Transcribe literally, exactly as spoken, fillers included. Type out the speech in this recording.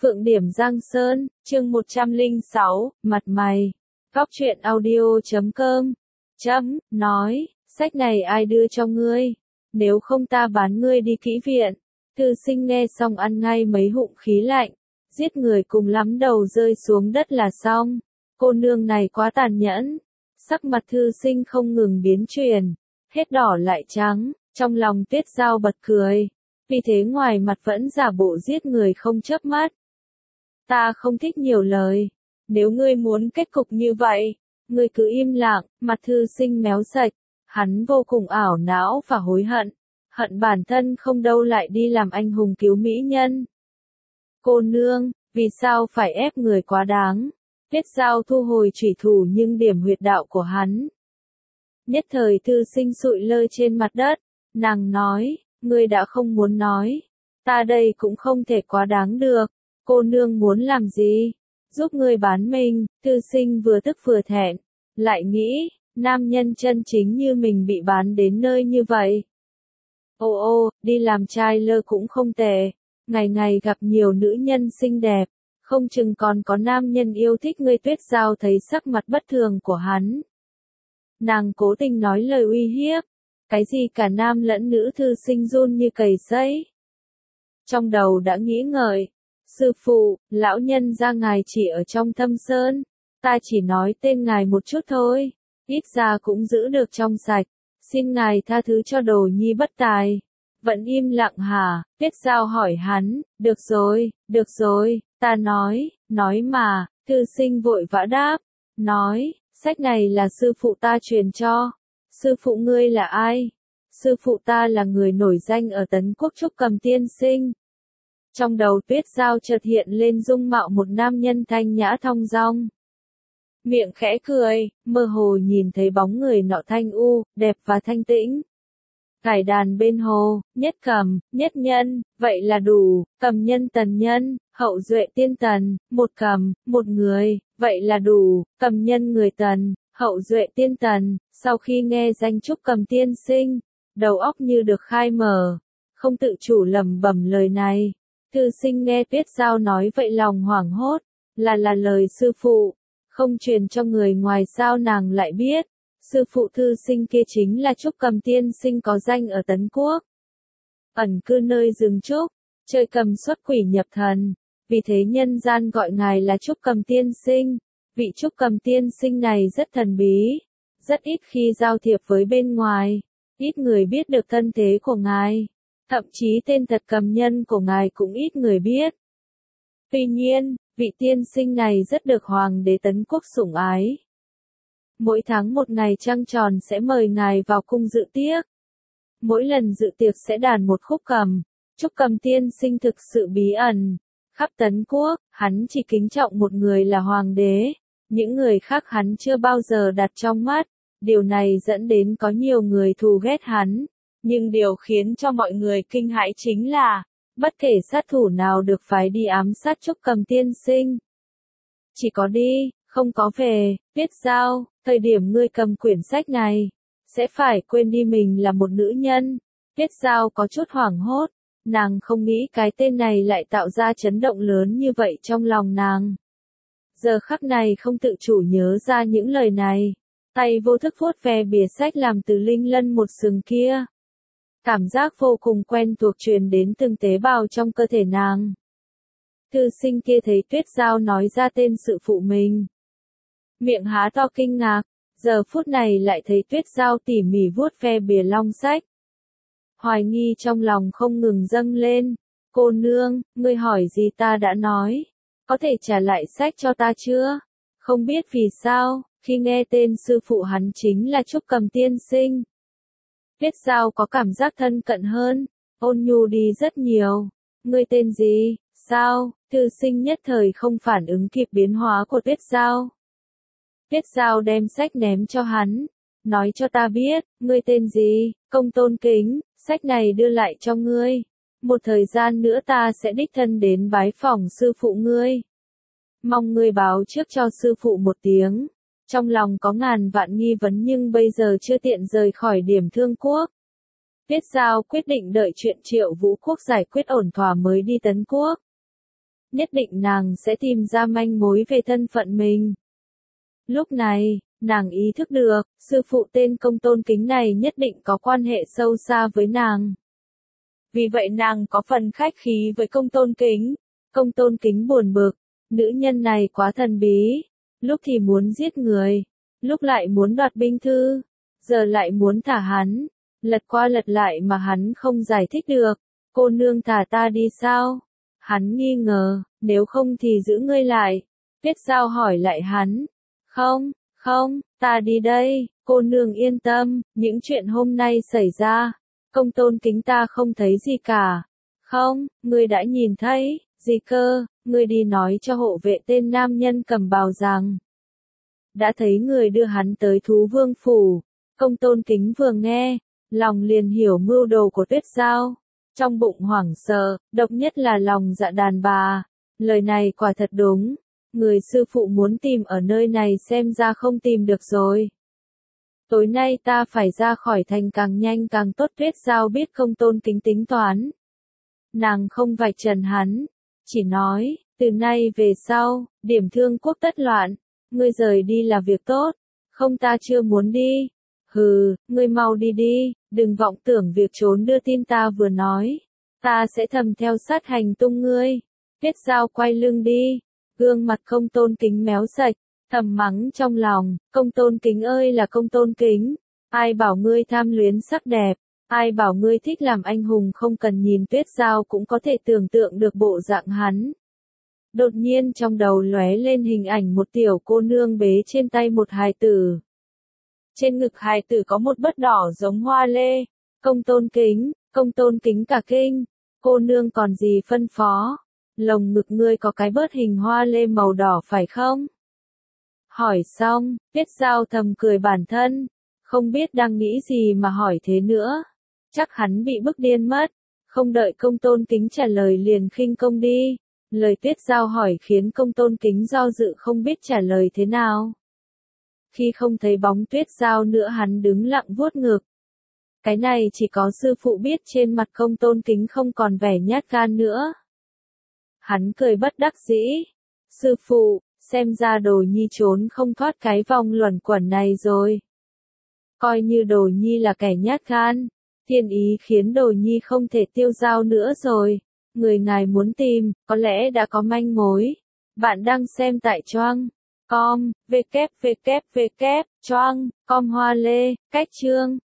Phượng Điểm Giang Sơn, chương một trăm lẻ sáu, mặt mày. Góc truyện audio chấm com. Chấm, nói, sách này ai đưa cho ngươi? Nếu không ta bán ngươi đi kỹ viện. Thư sinh nghe xong ăn ngay mấy hụng khí lạnh. Giết người cùng lắm đầu rơi xuống đất là xong. Cô nương này quá tàn nhẫn. Sắc mặt thư sinh không ngừng biến chuyển. Hết đỏ lại trắng, trong lòng Tuyết Giao bật cười. Vì thế ngoài mặt vẫn giả bộ giết người không chớp mắt. Ta không thích nhiều lời. Nếu ngươi muốn kết cục như vậy, ngươi cứ im lặng. Mặt thư sinh méo sạch. Hắn vô cùng ảo não và hối hận. Hận bản thân không đâu lại đi làm anh hùng cứu mỹ nhân. Cô nương, vì sao phải ép người quá đáng? Tuyết Giao thu hồi chủy thủ nhưng điểm huyệt đạo của hắn. Nhất thời thư sinh sụi lơ trên mặt đất. Nàng nói, ngươi đã không muốn nói. Ta đây cũng không thể quá đáng được. Cô nương muốn làm gì? Giúp ngươi bán mình. Thư sinh vừa tức vừa thẹn. Lại nghĩ, nam nhân chân chính như mình bị bán đến nơi như vậy. Ô ô, đi làm trai lơ cũng không tệ. Ngày ngày gặp nhiều nữ nhân xinh đẹp. Không chừng còn có nam nhân yêu thích ngươi. Tuyết Giao thấy sắc mặt bất thường của hắn. Nàng cố tình nói lời uy hiếp. Cái gì cả nam lẫn nữ thư sinh run như cầy sấy. Trong đầu đã nghĩ ngợi. Sư phụ, lão nhân gia ngài chỉ ở trong Thâm Sơn. Ta chỉ nói tên ngài một chút thôi. Ít ra cũng giữ được trong sạch. Xin ngài tha thứ cho đồ nhi bất tài. Vẫn im lặng hả? Tuyết Giao hỏi hắn. Được rồi, được rồi, ta nói, nói mà. Thư sinh vội vã đáp. Nói, sách này là sư phụ ta truyền cho. Sư phụ ngươi là ai? Sư phụ ta là người nổi danh ở Tấn Quốc Trúc Cầm tiên sinh. Trong đầu Tuyết Giao chợt hiện lên dung mạo một nam nhân thanh nhã thong dong. Miệng khẽ cười, mơ hồ nhìn thấy bóng người nọ thanh u, đẹp và thanh tĩnh. Cải đàn bên hồ, nhất cầm, nhất nhân, vậy là đủ, cầm nhân tần nhân, hậu duệ tiên tần, một cầm, một người, vậy là đủ, cầm nhân người tần, hậu duệ tiên tần. Sau khi nghe danh Trúc Cầm tiên sinh, đầu óc như được khai mở, không tự chủ lẩm bẩm lời này. Thư sinh nghe Tuyết Giao nói vậy lòng hoảng hốt, là là lời sư phụ, không truyền cho người ngoài sao nàng lại biết. Sư phụ thư sinh kia chính là Trúc Cầm tiên sinh có danh ở Tấn Quốc. Ẩn cư nơi rừng trúc, chơi cầm xuất quỷ nhập thần, vì thế nhân gian gọi ngài là Trúc Cầm tiên sinh. Vị Trúc Cầm tiên sinh này rất thần bí, rất ít khi giao thiệp với bên ngoài, ít người biết được thân thế của ngài. Thậm chí tên thật cầm nhân của ngài cũng ít người biết. Tuy nhiên, vị tiên sinh này rất được Hoàng đế Tấn Quốc sủng ái. Mỗi tháng một ngày trăng tròn sẽ mời ngài vào cung dự tiệc. Mỗi lần dự tiệc sẽ đàn một khúc cầm. Trúc Cầm tiên sinh thực sự bí ẩn. Khắp Tấn Quốc, hắn chỉ kính trọng một người là Hoàng đế. Những người khác hắn chưa bao giờ đặt trong mắt. Điều này dẫn đến có nhiều người thù ghét hắn. Nhưng điều khiến cho mọi người kinh hãi chính là, bất kể sát thủ nào được phái đi ám sát Trúc Cầm tiên sinh. Chỉ có đi, không có về. Tuyết Giao, thời điểm ngươi cầm quyển sách này, sẽ phải quên đi mình là một nữ nhân. Tuyết Giao có chút hoảng hốt, nàng không nghĩ cái tên này lại tạo ra chấn động lớn như vậy trong lòng nàng. Giờ khắc này không tự chủ nhớ ra những lời này, tay vô thức vuốt ve bìa sách làm từ linh lân một sừng kia. Cảm giác vô cùng quen thuộc truyền đến từng tế bào trong cơ thể nàng. Thư sinh kia thấy Tuyết Giao nói ra tên sư phụ mình. Miệng há to kinh ngạc, giờ phút này lại thấy Tuyết Giao tỉ mỉ vuốt ve bìa long sách. Hoài nghi trong lòng không ngừng dâng lên. Cô nương, ngươi hỏi gì ta đã nói. Có thể trả lại sách cho ta chưa? Không biết vì sao, khi nghe tên sư phụ hắn chính là Trúc Cầm tiên sinh. Tuyết Giao có cảm giác thân cận hơn, ôn nhu đi rất nhiều. Ngươi tên gì? Sao? Thư sinh nhất thời không phản ứng kịp biến hóa của Tuyết Giao. Tuyết Giao đem sách ném cho hắn. Nói cho ta biết, ngươi tên gì? Công tôn kính, sách này đưa lại cho ngươi. Một thời gian nữa ta sẽ đích thân đến bái phỏng sư phụ ngươi. Mong ngươi báo trước cho sư phụ một tiếng. Trong lòng có ngàn vạn nghi vấn nhưng bây giờ chưa tiện rời khỏi Điểm Thương Quốc. Tuyết Giao quyết định đợi chuyện Triệu Vũ Quốc giải quyết ổn thỏa mới đi Tấn Quốc. nhất định nàng sẽ tìm ra manh mối về thân phận mình. Lúc này, nàng ý thức được, sư phụ tên Công Tôn Kính này nhất định có quan hệ sâu xa với nàng. Vì vậy nàng có phần khách khí với Công Tôn Kính. Công Tôn Kính buồn bực, nữ nhân này quá thần bí, lúc thì muốn giết người, lúc lại muốn đoạt binh thư, giờ lại muốn thả hắn, lật qua lật lại mà hắn không giải thích được. Cô nương thả ta đi sao? Hắn nghi ngờ, nếu không thì giữ ngươi lại. Tuyết Giao hỏi lại hắn. Không, không, ta đi đây, cô nương yên tâm, những chuyện hôm nay xảy ra, Công Tôn Kính ta không thấy gì cả. Không, ngươi đã nhìn thấy, gì cơ, ngươi đi nói cho hộ vệ tên nam nhân cầm bào rằng. Đã thấy người đưa hắn tới Thú Vương Phủ. Công Tôn Kính vừa nghe, lòng liền hiểu mưu đồ của Tuyết Giao. Trong bụng hoảng sợ, độc nhất là lòng dạ đàn bà. Lời này quả thật đúng. Người sư phụ muốn tìm ở nơi này xem ra không tìm được rồi. Tối nay ta phải ra khỏi thành càng nhanh càng tốt. Tuyết Giao biết Công Tôn Kính tính toán. Nàng không vạch trần hắn, chỉ nói, từ nay về sau, điểm thương quốc tất loạn, ngươi rời đi là việc tốt, không ta chưa muốn đi. Hừ, ngươi mau đi đi, đừng vọng tưởng việc trốn đưa tin ta vừa nói, ta sẽ thầm theo sát hành tung ngươi. Tuyết Giao quay lưng đi, gương mặt Công Tôn Kính méo sạch, thầm mắng trong lòng, Công Tôn Kính ơi là Công Tôn Kính, ai bảo ngươi tham luyến sắc đẹp, ai bảo ngươi thích làm anh hùng không cần nhìn. Tuyết Giao cũng có thể tưởng tượng được bộ dạng hắn. Đột nhiên trong đầu lóe lên hình ảnh một tiểu cô nương bế trên tay một hài tử. Trên ngực hài tử có một bớt đỏ giống hoa lê. Công Tôn Kính, Công Tôn Kính cả kinh, cô nương còn gì phân phó, lồng ngực ngươi có cái bớt hình hoa lê màu đỏ phải không? Hỏi xong, Tuyết Giao thầm cười bản thân, không biết đang nghĩ gì mà hỏi thế nữa. Chắc hắn bị bức điên mất, không đợi Công Tôn Kính trả lời liền khinh công đi. Lời Tuyết Giao hỏi khiến Công Tôn Kính do dự không biết trả lời thế nào. Khi không thấy bóng Tuyết Giao nữa hắn đứng lặng vuốt ngực. Cái này chỉ có sư phụ biết. Trên mặt Công Tôn Kính không còn vẻ nhát gan nữa. Hắn cười bất đắc dĩ. Sư phụ, xem ra Đồ Nhi trốn không thoát cái vòng luẩn quẩn này rồi. Coi như Đồ Nhi là kẻ nhát gan, thiên ý khiến Đồ Nhi không thể tiêu dao nữa rồi. Người ngài muốn tìm, có lẽ đã có manh mối. Bạn đang xem tại choang com, www, choang com Hoa Lê, cách chương.